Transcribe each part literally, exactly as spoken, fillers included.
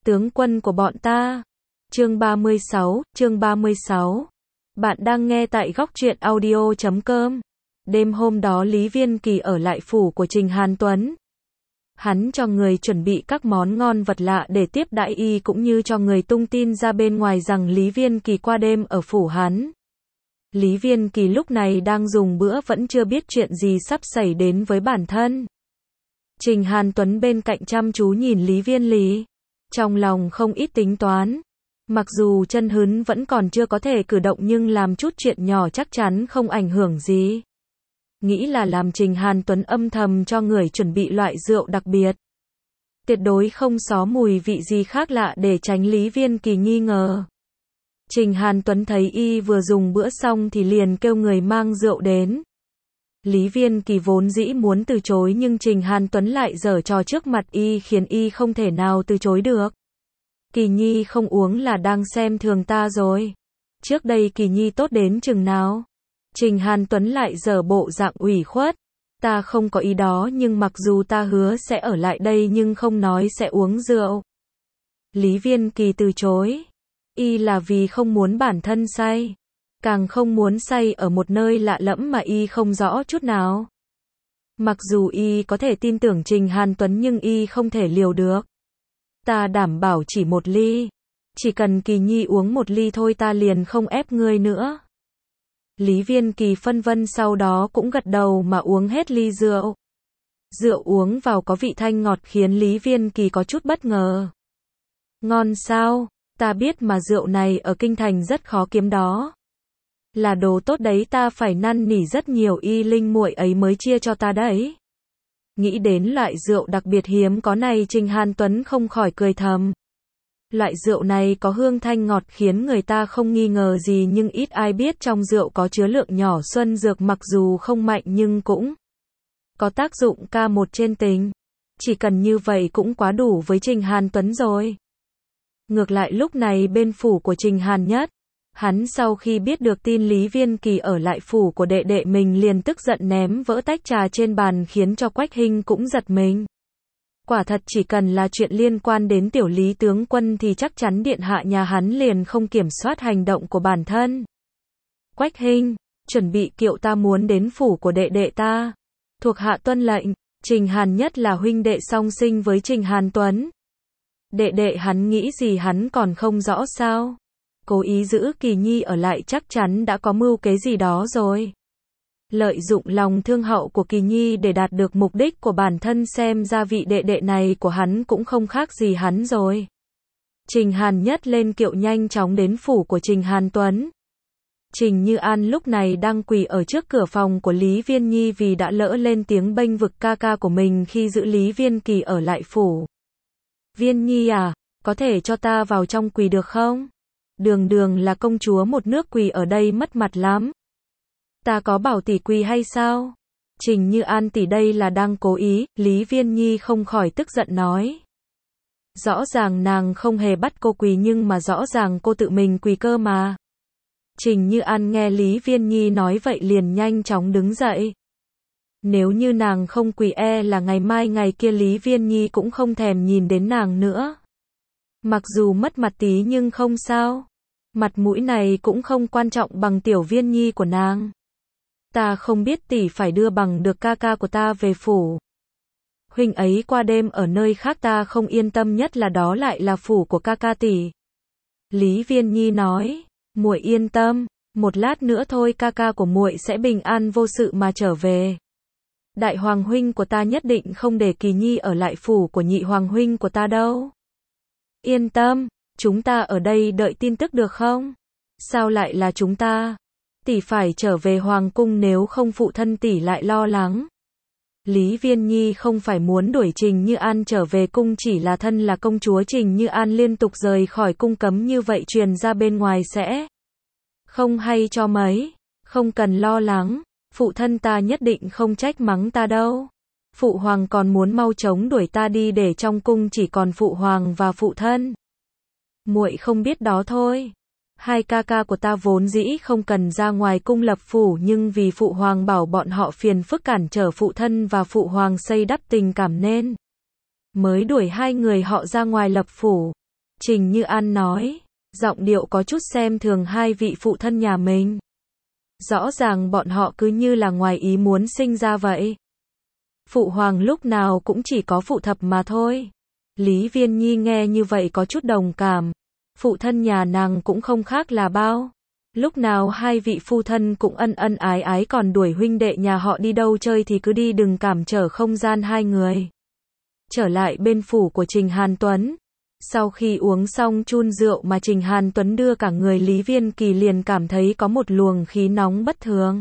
tướng quân của bọn ta. Chương ba mươi sáu, chương ba mươi sáu. Bạn đang nghe tại góc truyện audio chấm com. Đêm hôm đó Lý Viên Kỳ ở lại phủ của Trình Hàn Tuấn. Hắn cho người chuẩn bị các món ngon vật lạ để tiếp đãi y, cũng như cho người tung tin ra bên ngoài rằng Lý Viên Kỳ qua đêm ở phủ hắn. Lý Viên Kỳ lúc này đang dùng bữa, vẫn chưa biết chuyện gì sắp xảy đến với bản thân. Trình Hàn Tuấn bên cạnh chăm chú nhìn Lý Viên Lý, trong lòng không ít tính toán. Mặc dù chân hướn vẫn còn chưa có thể cử động, nhưng làm chút chuyện nhỏ chắc chắn không ảnh hưởng gì. Nghĩ là làm, Trình Hàn Tuấn âm thầm cho người chuẩn bị loại rượu đặc biệt. Tuyệt đối không xó mùi vị gì khác lạ để tránh Lý Viên Kỳ nghi ngờ. Trình Hàn Tuấn thấy y vừa dùng bữa xong thì liền kêu người mang rượu đến. Lý Viên Kỳ vốn dĩ muốn từ chối, nhưng Trình Hàn Tuấn lại giở trò trước mặt y, khiến y không thể nào từ chối được. Kỳ Nhi không uống là đang xem thường ta rồi. Trước đây Kỳ Nhi tốt đến chừng nào? Trình Hàn Tuấn lại giở bộ dạng ủy khuất. Ta không có ý đó, nhưng mặc dù ta hứa sẽ ở lại đây nhưng không nói sẽ uống rượu. Lý Viên Kỳ từ chối. Y là vì không muốn bản thân say. Càng không muốn say ở một nơi lạ lẫm mà y không rõ chút nào. Mặc dù y có thể tin tưởng Trình Hàn Tuấn nhưng y không thể liều được. Ta đảm bảo chỉ một ly. Chỉ cần Kỳ Nhi uống một ly thôi, ta liền không ép ngươi nữa. Lý Viên Kỳ phân vân, sau đó cũng gật đầu mà uống hết ly rượu. Rượu uống vào có vị thanh ngọt khiến Lý Viên Kỳ có chút bất ngờ. Ngon sao? Ta biết mà, rượu này ở kinh thành rất khó kiếm đó. Là đồ tốt đấy, ta phải năn nỉ rất nhiều y linh muội ấy mới chia cho ta đấy. Nghĩ đến loại rượu đặc biệt hiếm có này, Trình Hàn Tuấn không khỏi cười thầm. Loại rượu này có hương thanh ngọt khiến người ta không nghi ngờ gì, nhưng ít ai biết trong rượu có chứa lượng nhỏ xuân dược, mặc dù không mạnh nhưng cũng có tác dụng ca một trên tình. Chỉ cần như vậy cũng quá đủ với Trình Hàn Tuấn rồi. Ngược lại lúc này bên phủ của Trình Hàn Nhất, hắn sau khi biết được tin Lý Viên Kỳ ở lại phủ của đệ đệ mình liền tức giận ném vỡ tách trà trên bàn, khiến cho Quách Hinh cũng giật mình. Quả thật chỉ cần là chuyện liên quan đến tiểu Lý tướng quân thì chắc chắn điện hạ nhà hắn liền không kiểm soát hành động của bản thân. Quách Hinh, chuẩn bị kiệu, ta muốn đến phủ của đệ đệ ta. Thuộc hạ tuân lệnh. Trình Hàn Nhất là huynh đệ song sinh với Trình Hàn Tuấn. Đệ đệ hắn nghĩ gì hắn còn không rõ sao? Cố ý giữ Kỳ Nhi ở lại chắc chắn đã có mưu kế gì đó rồi. Lợi dụng lòng thương hậu của Kỳ Nhi để đạt được mục đích của bản thân, xem ra vị đệ đệ này của hắn cũng không khác gì hắn rồi. Trình Hàn Nhất lên kiệu nhanh chóng đến phủ của Trình Hàn Tuấn. Trình Như An lúc này đang quỳ ở trước cửa phòng của Lý Viên Nhi vì đã lỡ lên tiếng bênh vực ca ca của mình khi giữ Lý Viên Kỳ ở lại phủ. Viên Nhi à, có thể cho ta vào trong quỳ được không? Đường đường là công chúa một nước quỳ ở đây mất mặt lắm. Ta có bảo tỷ quỳ hay sao? Trình Như An tỷ đây là đang cố ý, Lý Viên Nhi không khỏi tức giận nói. Rõ ràng nàng không hề bắt cô quỳ, nhưng mà rõ ràng cô tự mình quỳ cơ mà. Trình Như An nghe Lý Viên Nhi nói vậy liền nhanh chóng đứng dậy. Nếu như nàng không quỳ, e là ngày mai ngày kia Lý Viên Nhi cũng không thèm nhìn đến nàng nữa. Mặc dù mất mặt tí nhưng không sao. Mặt mũi này cũng không quan trọng bằng tiểu Viên Nhi của nàng. Ta không biết tỷ phải đưa bằng được ca ca của ta về phủ. Huynh ấy qua đêm ở nơi khác ta không yên tâm, nhất là đó lại là phủ của ca ca tỷ. Lý Viên Nhi nói, muội yên tâm, một lát nữa thôi ca ca của muội sẽ bình an vô sự mà trở về. Đại hoàng huynh của ta nhất định không để Kỳ Nhi ở lại phủ của nhị hoàng huynh của ta đâu. Yên tâm, chúng ta ở đây đợi tin tức được không? Sao lại là chúng ta? Tỷ phải trở về hoàng cung, nếu không phụ thân tỷ lại lo lắng. Lý Viên Nhi không phải muốn đuổi Trình Như An trở về cung, chỉ là thân là công chúa Trình Như An liên tục rời khỏi cung cấm như vậy truyền ra bên ngoài sẽ không hay cho mấy. Không cần lo lắng, phụ thân ta nhất định không trách mắng ta đâu. Phụ hoàng còn muốn mau chóng đuổi ta đi để trong cung chỉ còn phụ hoàng và phụ thân. Muội không biết đó thôi. Hai ca ca của ta vốn dĩ không cần ra ngoài cung lập phủ, nhưng vì phụ hoàng bảo bọn họ phiền phức cản trở phụ thân và phụ hoàng xây đắp tình cảm nên mới đuổi hai người họ ra ngoài lập phủ. Trình Như An nói, giọng điệu có chút xem thường hai vị phụ thân nhà mình. Rõ ràng bọn họ cứ như là ngoài ý muốn sinh ra vậy. Phụ hoàng lúc nào cũng chỉ có phụ thập mà thôi. Lý Viên Nhi nghe như vậy có chút đồng cảm. Phụ thân nhà nàng cũng không khác là bao. Lúc nào hai vị phu thân cũng ân ân ái ái, còn đuổi huynh đệ nhà họ đi đâu chơi thì cứ đi, đừng cản trở không gian hai người. Trở lại bên phủ của Trình Hàn Tuấn. Sau khi uống xong chun rượu mà Trình Hàn Tuấn đưa cả người, Lý Viên Kỳ liền cảm thấy có một luồng khí nóng bất thường.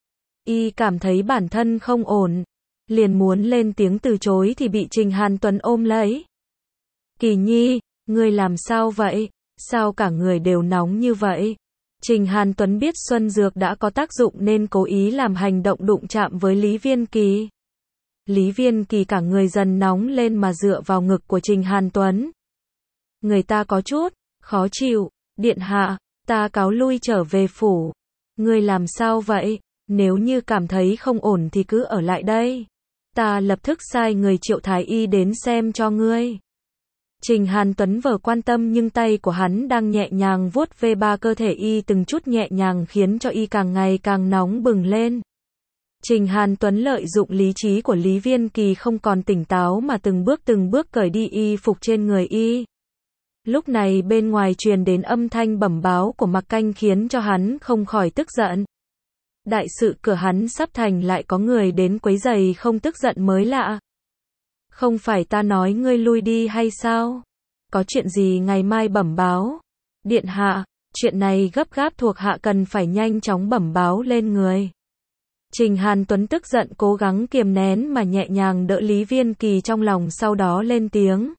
Y cảm thấy bản thân không ổn. Liền muốn lên tiếng từ chối thì bị Trình Hàn Tuấn ôm lấy. Kỳ Nhi, ngươi làm sao vậy? Sao cả người đều nóng như vậy? Trình Hàn Tuấn biết xuân dược đã có tác dụng nên cố ý làm hành động đụng chạm với Lý Viên Kỳ. Lý Viên Kỳ cả người dần nóng lên mà dựa vào ngực của Trình Hàn Tuấn. Người ta có chút khó chịu. Điện hạ, ta cáo lui trở về phủ. Ngươi làm sao vậy? Nếu như cảm thấy không ổn thì cứ ở lại đây. Ta lập tức sai người triệu thái y đến xem cho ngươi. Trình Hàn Tuấn vờ quan tâm nhưng tay của hắn đang nhẹ nhàng vuốt ve ba cơ thể y từng chút nhẹ nhàng, khiến cho y càng ngày càng nóng bừng lên. Trình Hàn Tuấn lợi dụng lý trí của Lý Viên Kỳ không còn tỉnh táo mà từng bước từng bước cởi đi y phục trên người y. Lúc này bên ngoài truyền đến âm thanh bẩm báo của Mặc Canh khiến cho hắn không khỏi tức giận. Đại sự cửa hắn sắp thành lại có người đến quấy rầy, không tức giận mới lạ. Không phải ta nói ngươi lui đi hay sao? Có chuyện gì ngày mai bẩm báo? Điện hạ, chuyện này gấp gáp, thuộc hạ cần phải nhanh chóng bẩm báo lên người. Trình Hàn Tuấn tức giận cố gắng kiềm nén mà nhẹ nhàng đỡ Lý Viên Kỳ trong lòng, sau đó lên tiếng.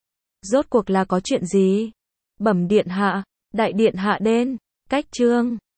Rốt cuộc là có chuyện gì? Bẩm điện hạ, đại điện hạ đến. Cách chương